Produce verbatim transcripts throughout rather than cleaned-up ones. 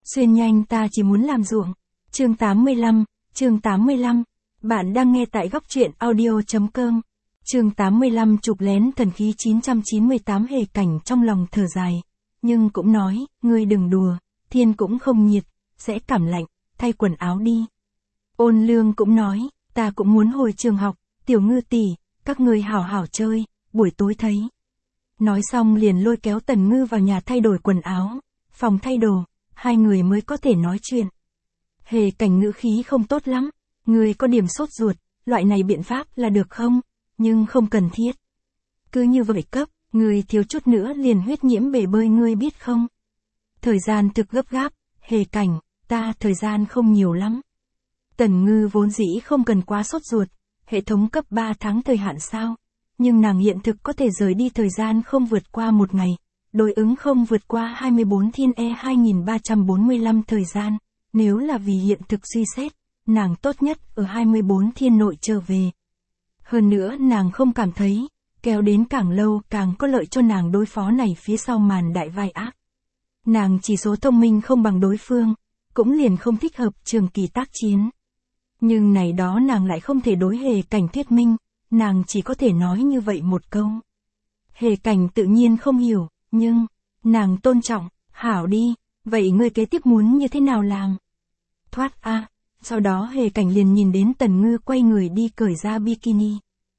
Xuyên nhanh ta chỉ muốn làm ruộng. Chương tám mươi lăm, chương tám mươi lăm. Bạn đang nghe tại góc truyện audio.com. Chương tám mươi lăm chụp lén thần khí chín trăm chín mươi tám. Hề Cảnh trong lòng thở dài. Nhưng cũng nói, ngươi đừng đùa, thiên cũng không nhiệt, sẽ cảm lạnh, thay quần áo đi. Ôn Lương cũng nói, ta cũng muốn hồi trường học, Tiểu Ngư tỷ, các ngươi hảo hảo chơi, buổi tối thấy. Nói xong liền lôi kéo Tần Ngư vào nhà thay đổi quần áo, phòng thay đồ, hai người mới có thể nói chuyện. Hề Cảnh ngữ khí không tốt lắm, ngươi có điểm sốt ruột, loại này biện pháp là được không, nhưng không cần thiết. Cứ như vậy cấp, ngươi thiếu chút nữa liền huyết nhiễm bể bơi ngươi biết không. Thời gian thực gấp gáp, Hề Cảnh, ta thời gian không nhiều lắm. Tần Ngư vốn dĩ không cần quá sốt ruột, hệ thống cấp ba tháng thời hạn sao, nhưng nàng hiện thực có thể rời đi thời gian không vượt qua một ngày, đối ứng không vượt qua hai mươi bốn thiên e hai nghìn ba trăm bốn mươi lăm thời gian, nếu là vì hiện thực suy xét, nàng tốt nhất ở hai mươi bốn thiên nội trở về. Hơn nữa nàng không cảm thấy, kéo đến càng lâu càng có lợi cho nàng đối phó này phía sau màn đại vai ác. Nàng chỉ số thông minh không bằng đối phương, cũng liền không thích hợp trường kỳ tác chiến. Nhưng này đó nàng lại không thể đối Hề Cảnh thuyết minh, nàng chỉ có thể nói như vậy một câu. Hề Cảnh tự nhiên không hiểu, nhưng, nàng tôn trọng, hảo đi, vậy ngươi kế tiếp muốn như thế nào làm? Thoát a. Sau đó Hề Cảnh liền nhìn đến Tần Ngư quay người đi cởi ra bikini.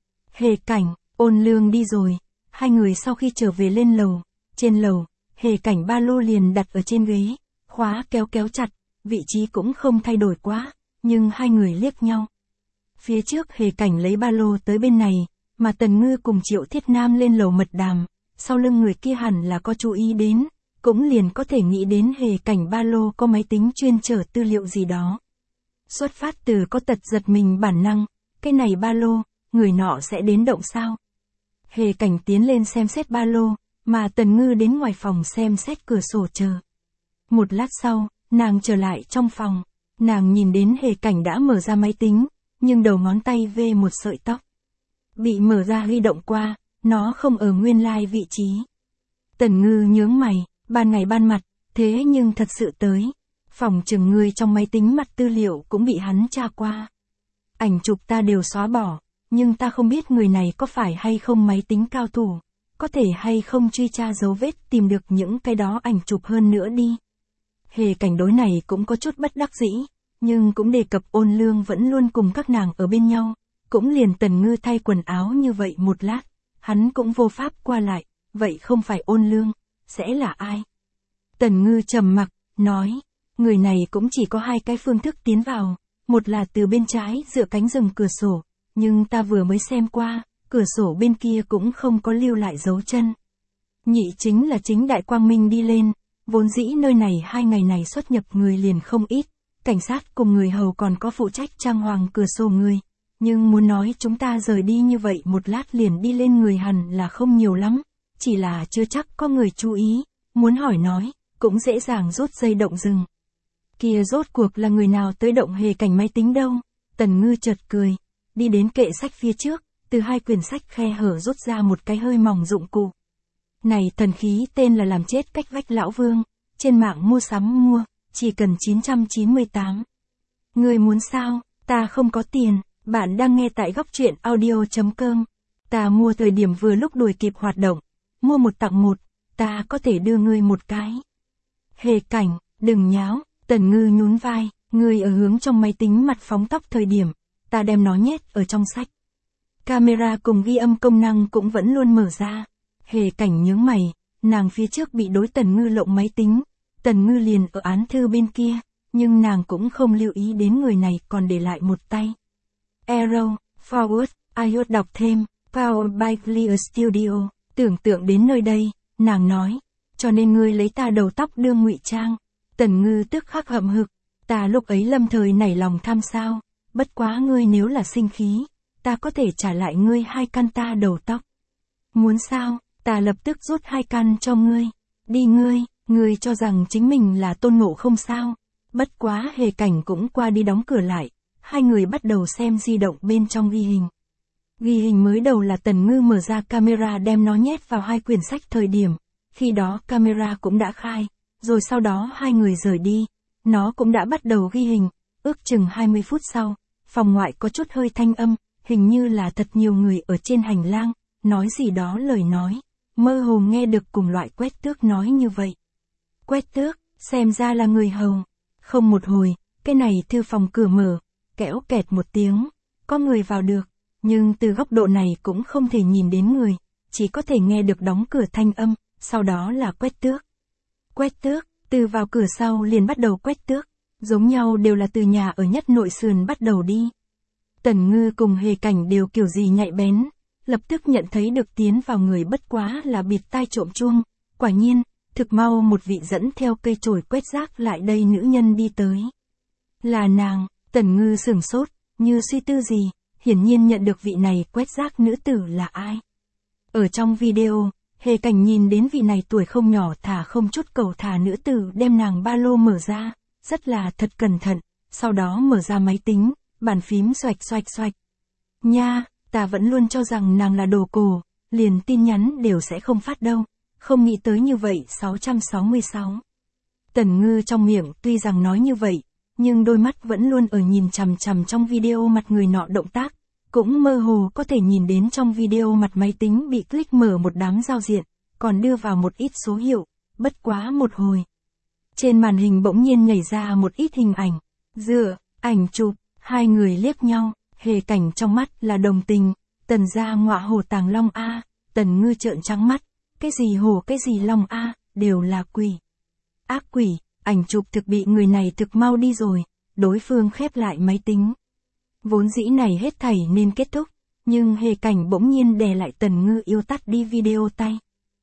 Hề Cảnh, Ôn Lương đi rồi, hai người sau khi trở về lên lầu, trên lầu, Hề Cảnh ba lô liền đặt ở trên ghế, khóa kéo kéo chặt, vị trí cũng không thay đổi quá, nhưng hai người liếc nhau. Phía trước Hề Cảnh lấy ba lô tới bên này, mà Tần Ngư cùng Triệu Thiết Nam lên lầu mật đàm, sau lưng người kia hẳn là có chú ý đến, cũng liền có thể nghĩ đến Hề Cảnh ba lô có máy tính chuyên chở tư liệu gì đó. Xuất phát từ có tật giật mình bản năng, cái này ba lô, người nọ sẽ đến động sao? Hề Cảnh tiến lên xem xét ba lô, mà Tần Ngư đến ngoài phòng xem xét cửa sổ chờ. Một lát sau, nàng trở lại trong phòng, nàng nhìn đến Hề Cảnh đã mở ra máy tính, nhưng đầu ngón tay vê một sợi tóc. Bị mở ra huy động qua, nó không ở nguyên lai vị trí. Tần Ngư nhướng mày, ban ngày ban mặt, thế nhưng thật sự tới. Phòng chừng ngươi trong máy tính mặt tư liệu cũng bị hắn tra qua. Ảnh chụp ta đều xóa bỏ, nhưng ta không biết người này có phải hay không máy tính cao thủ, có thể hay không truy tra dấu vết tìm được những cái đó ảnh chụp hơn nữa đi. Hề Cảnh đối này cũng có chút bất đắc dĩ, nhưng cũng đề cập Ôn Lương vẫn luôn cùng các nàng ở bên nhau, cũng liền Tần Ngư thay quần áo như vậy một lát, hắn cũng vô pháp qua lại, vậy không phải Ôn Lương, sẽ là ai? Tần Ngư trầm mặc, nói, người này cũng chỉ có hai cái phương thức tiến vào, một là từ bên trái dựa cánh rừng cửa sổ, nhưng ta vừa mới xem qua, cửa sổ bên kia cũng không có lưu lại dấu chân. Nhị chính là chính đại quang minh đi lên, vốn dĩ nơi này hai ngày này xuất nhập người liền không ít, cảnh sát cùng người hầu còn có phụ trách trang hoàng cửa sổ người, nhưng muốn nói chúng ta rời đi như vậy một lát liền đi lên người hẳn là không nhiều lắm, chỉ là chưa chắc có người chú ý, muốn hỏi nói, cũng dễ dàng rút dây động rừng. Kia rốt cuộc là người nào tới động Hề Cảnh máy tính đâu? Tần Ngư chợt cười, đi đến kệ sách phía trước, từ hai quyển sách khe hở rút ra một cái hơi mỏng dụng cụ. Này thần khí tên là làm chết cách vách lão vương, trên mạng mua sắm mua, chỉ cần chín trăm chín mươi tám. Ngươi muốn sao? Ta không có tiền, bạn đang nghe tại góc truyện audio.com. Ta mua thời điểm vừa lúc đuổi kịp hoạt động, mua một tặng một, ta có thể đưa ngươi một cái. Hề Cảnh, đừng nháo. Tần Ngư nhún vai, ngươi ở hướng trong máy tính mặt phóng tóc thời điểm, ta đem nó nhét ở trong sách. Camera cùng ghi âm công năng cũng vẫn luôn mở ra. Hề Cảnh nhướng mày, nàng phía trước bị đối Tần Ngư lộng máy tính, Tần Ngư liền ở án thư bên kia, nhưng nàng cũng không lưu ý đến người này còn để lại một tay. Arrow, forward, iOS đọc thêm, Powered by Clear Studio, tưởng tượng đến nơi đây, nàng nói, cho nên ngươi lấy ta đầu tóc đương ngụy trang. Tần Ngư tức khắc hậm hực, ta lúc ấy lâm thời nảy lòng tham sao, bất quá ngươi nếu là sinh khí, ta có thể trả lại ngươi hai căn ta đầu tóc. Muốn sao, ta lập tức rút hai căn cho ngươi, đi ngươi, ngươi cho rằng chính mình là Tôn Ngộ Không sao, bất quá Hề Cảnh cũng qua đi đóng cửa lại, hai người bắt đầu xem di động bên trong ghi hình. Ghi hình mới đầu là Tần Ngư mở ra camera đem nó nhét vào hai quyển sách thời điểm, khi đó camera cũng đã khai. Rồi sau đó hai người rời đi, nó cũng đã bắt đầu ghi hình, ước chừng hai mươi phút sau, phòng ngoại có chút hơi thanh âm, hình như là thật nhiều người ở trên hành lang, nói gì đó lời nói, mơ hồ nghe được cùng loại Quét Tước nói như vậy. Quét Tước, xem ra là người hầu. Không một hồi, cái này thư phòng cửa mở, kẽo kẹt một tiếng, có người vào được, nhưng từ góc độ này cũng không thể nhìn đến người, chỉ có thể nghe được đóng cửa thanh âm, sau đó là Quét Tước. Quét Tước, từ vào cửa sau liền bắt đầu Quét Tước, giống nhau đều là từ nhà ở nhất nội sườn bắt đầu đi. Tần Ngư cùng Hề Cảnh đều kiểu gì nhạy bén, lập tức nhận thấy được tiến vào người bất quá là bịt tai trộm chuông, quả nhiên, thực mau một vị dẫn theo cây chổi quét rác lại đây nữ nhân đi tới. Là nàng, Tần Ngư sửng sốt, như suy tư gì, hiển nhiên nhận được vị này quét rác nữ tử là ai. Ở trong video, Hề Cảnh nhìn đến vị này tuổi không nhỏ thả không chút cầu thả nữ tử đem nàng ba lô mở ra, rất là thật cẩn thận, sau đó mở ra máy tính, bàn phím xoạch xoạch xoạch. Nha, ta vẫn luôn cho rằng nàng là đồ cổ, liền tin nhắn đều sẽ không phát đâu, không nghĩ tới như vậy sáu trăm sáu mươi sáu. Tần Ngư trong miệng tuy rằng nói như vậy, nhưng đôi mắt vẫn luôn ở nhìn chằm chằm trong video mặt người nọ động tác, cũng mơ hồ có thể nhìn đến trong video mặt máy tính bị click mở một đám giao diện, còn đưa vào một ít số hiệu, bất quá một hồi. Trên màn hình bỗng nhiên nhảy ra một ít hình ảnh, dựa, ảnh chụp, hai người liếc nhau, Hề Cảnh trong mắt là đồng tình, Tần gia ngọa hổ tàng long a, Tần Ngư trợn trắng mắt, cái gì hổ cái gì long a, đều là quỷ. Ác quỷ, ảnh chụp thực bị người này thực mau đi rồi, đối phương khép lại máy tính. Vốn dĩ này hết thảy nên kết thúc, nhưng Hề Cảnh bỗng nhiên đè lại Tần Ngư yêu tắt đi video tay.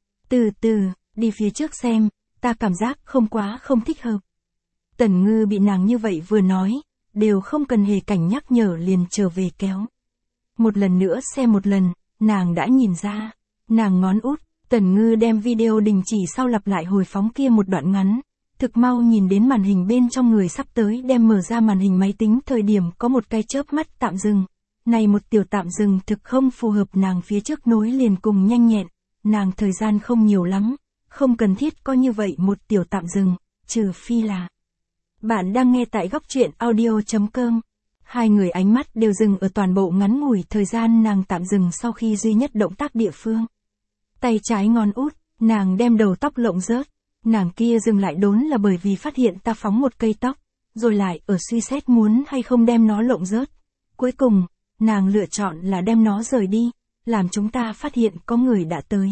Từ từ, đi phía trước xem, ta cảm giác không quá không thích hợp. Tần Ngư bị nàng như vậy vừa nói, đều không cần Hề Cảnh nhắc nhở liền trở về kéo. Một lần nữa xem một lần, nàng đã nhìn ra, nàng ngón út, Tần Ngư đem video đình chỉ sau lặp lại hồi phóng kia một đoạn ngắn. Thực mau nhìn đến màn hình bên trong người sắp tới đem mở ra màn hình máy tính thời điểm có một cái chớp mắt tạm dừng. Này một tiểu tạm dừng thực không phù hợp nàng phía trước nối liền cùng nhanh nhẹn, nàng thời gian không nhiều lắm, không cần thiết có như vậy một tiểu tạm dừng, trừ phi là. Bạn đang nghe tại góc truyện audio chấm com. Hai người ánh mắt đều dừng ở toàn bộ ngắn ngủi thời gian nàng tạm dừng sau khi duy nhất động tác địa phương. Tay trái ngón út, nàng đem đầu tóc lộng rớt. Nàng kia dừng lại đốn là bởi vì phát hiện ta phóng một cây tóc, rồi lại ở suy xét muốn hay không đem nó lộng rớt. Cuối cùng, nàng lựa chọn là đem nó rời đi, làm chúng ta phát hiện có người đã tới.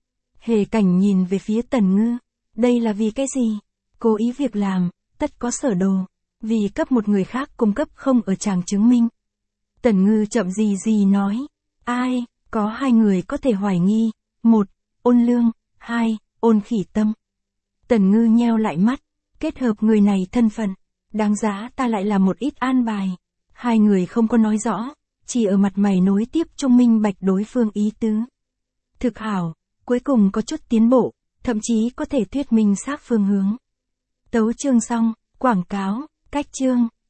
Hề Cảnh nhìn về phía Tần Ngư, đây là vì cái gì? Cố ý việc làm, tất có sở đồ, vì cấp một người khác cung cấp không ở tràng chứng minh. Tần Ngư chậm gì gì nói, ai, có hai người có thể hoài nghi, một, Ôn Lương, hai, Ôn Khỉ Tâm. Tần Ngư nheo lại mắt, kết hợp người này thân phận, đáng giá ta lại là một ít an bài. Hai người không có nói rõ, chỉ ở mặt mày nối tiếp trung minh bạch đối phương ý tứ. Thực hảo, cuối cùng có chút tiến bộ, thậm chí có thể thuyết minh xác phương hướng. Tấu chương xong, quảng cáo, cách chương.